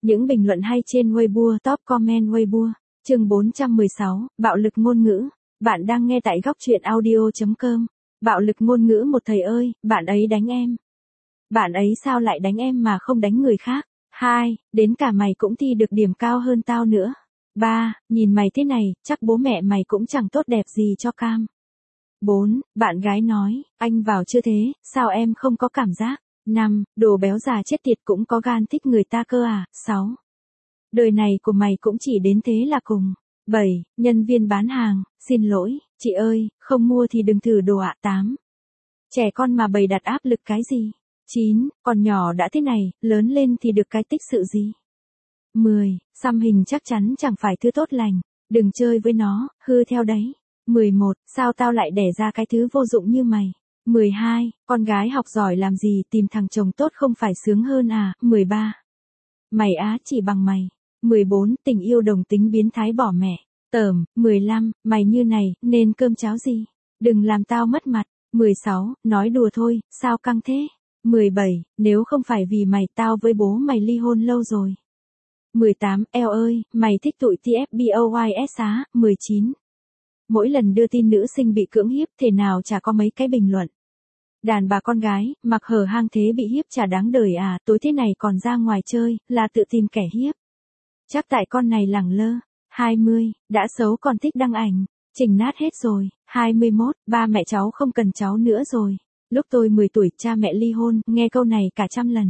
Những bình luận hay trên Weibo, top comment Weibo. Chương 416, bạo lực ngôn ngữ. Bạn đang nghe tại góc truyện audio.com. Bạo lực ngôn ngữ. Một thầy ơi, bạn ấy đánh em. Bạn ấy sao lại đánh em mà không đánh người khác? 2, đến cả mày cũng thi được điểm cao hơn tao nữa. 3, nhìn mày thế này, chắc bố mẹ mày cũng chẳng tốt đẹp gì cho cam. 4, bạn gái nói, anh vào chưa thế, sao em không có cảm giác? 5, đồ béo già chết tiệt cũng có gan thích người ta cơ à? 6, đời này của mày cũng chỉ đến thế là cùng. 7, nhân viên bán hàng, xin lỗi, chị ơi, không mua thì đừng thử đồ ạ. 8, trẻ con mà bày đặt áp lực cái gì? 9, còn nhỏ đã thế này, lớn lên thì được cái tích sự gì? 10, xăm hình chắc chắn chẳng phải thứ tốt lành, đừng chơi với nó, hư theo đấy. 11, sao tao lại đẻ ra cái thứ vô dụng như mày? 12, con gái học giỏi làm gì tìm thằng chồng tốt không phải sướng hơn à? 13, mày á chỉ bằng mày. 14, tình yêu đồng tính biến thái bỏ mẹ. Tởm. 15, mày như này, nên cơm cháo gì? Đừng làm tao mất mặt. 16, nói đùa thôi, sao căng thế? 17, nếu không phải vì mày tao với bố mày ly hôn lâu rồi. 18, eo ơi, mày thích tụi TFBOYS á. 19, mỗi lần đưa tin nữ sinh bị cưỡng hiếp thế nào chả có mấy cái bình luận. Đàn bà con gái, mặc hở hang thế bị hiếp chả đáng đời à, tối thế này còn ra ngoài chơi, là tự tìm kẻ hiếp. Chắc tại con này lẳng lơ. 20, đã xấu còn thích đăng ảnh, chỉnh nát hết rồi. 21, ba mẹ cháu không cần cháu nữa rồi. Lúc tôi 10 tuổi cha mẹ ly hôn, nghe câu này cả trăm lần.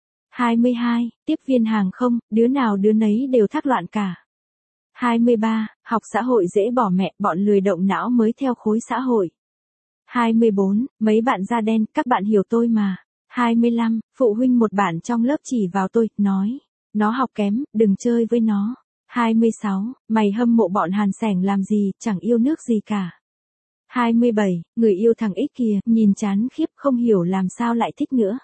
22, tiếp viên hàng không, đứa nào đứa nấy đều thác loạn cả. 23, học xã hội dễ bỏ mẹ, bọn lười động não mới theo khối xã hội. 24, mấy bạn da đen, các bạn hiểu tôi mà. 25, phụ huynh một bạn trong lớp chỉ vào tôi, nói, nó học kém, đừng chơi với nó. 26, mày hâm mộ bọn Hàn Sẻng làm gì, chẳng yêu nước gì cả. 27, người yêu thằng X kìa, nhìn chán khiếp không hiểu làm sao lại thích nữa.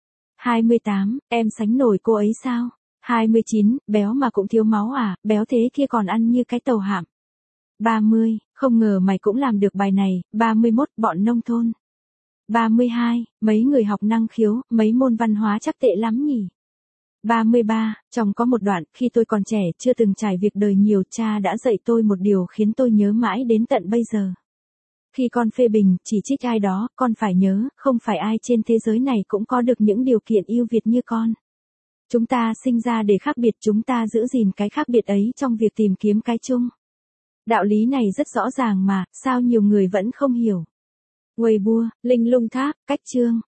28, em sánh nổi cô ấy sao? 29, béo mà cũng thiếu máu à, béo thế kia còn ăn như cái tàu hạm. 30, không ngờ mày cũng làm được bài này. 31, bọn nông thôn. 32, mấy người học năng khiếu, mấy môn văn hóa chắc tệ lắm nhỉ. 33, trong có một đoạn, khi tôi còn trẻ, chưa từng trải việc đời nhiều, cha đã dạy tôi một điều khiến tôi nhớ mãi đến tận bây giờ. Khi con phê bình, chỉ trích ai đó, con phải nhớ, không phải ai trên thế giới này cũng có được những điều kiện ưu việt như con. Chúng ta sinh ra để khác biệt, chúng ta giữ gìn cái khác biệt ấy trong việc tìm kiếm cái chung. Đạo lý này rất rõ ràng mà, sao nhiều người vẫn không hiểu. Weibo, Linh Lung Tháp, cách chương.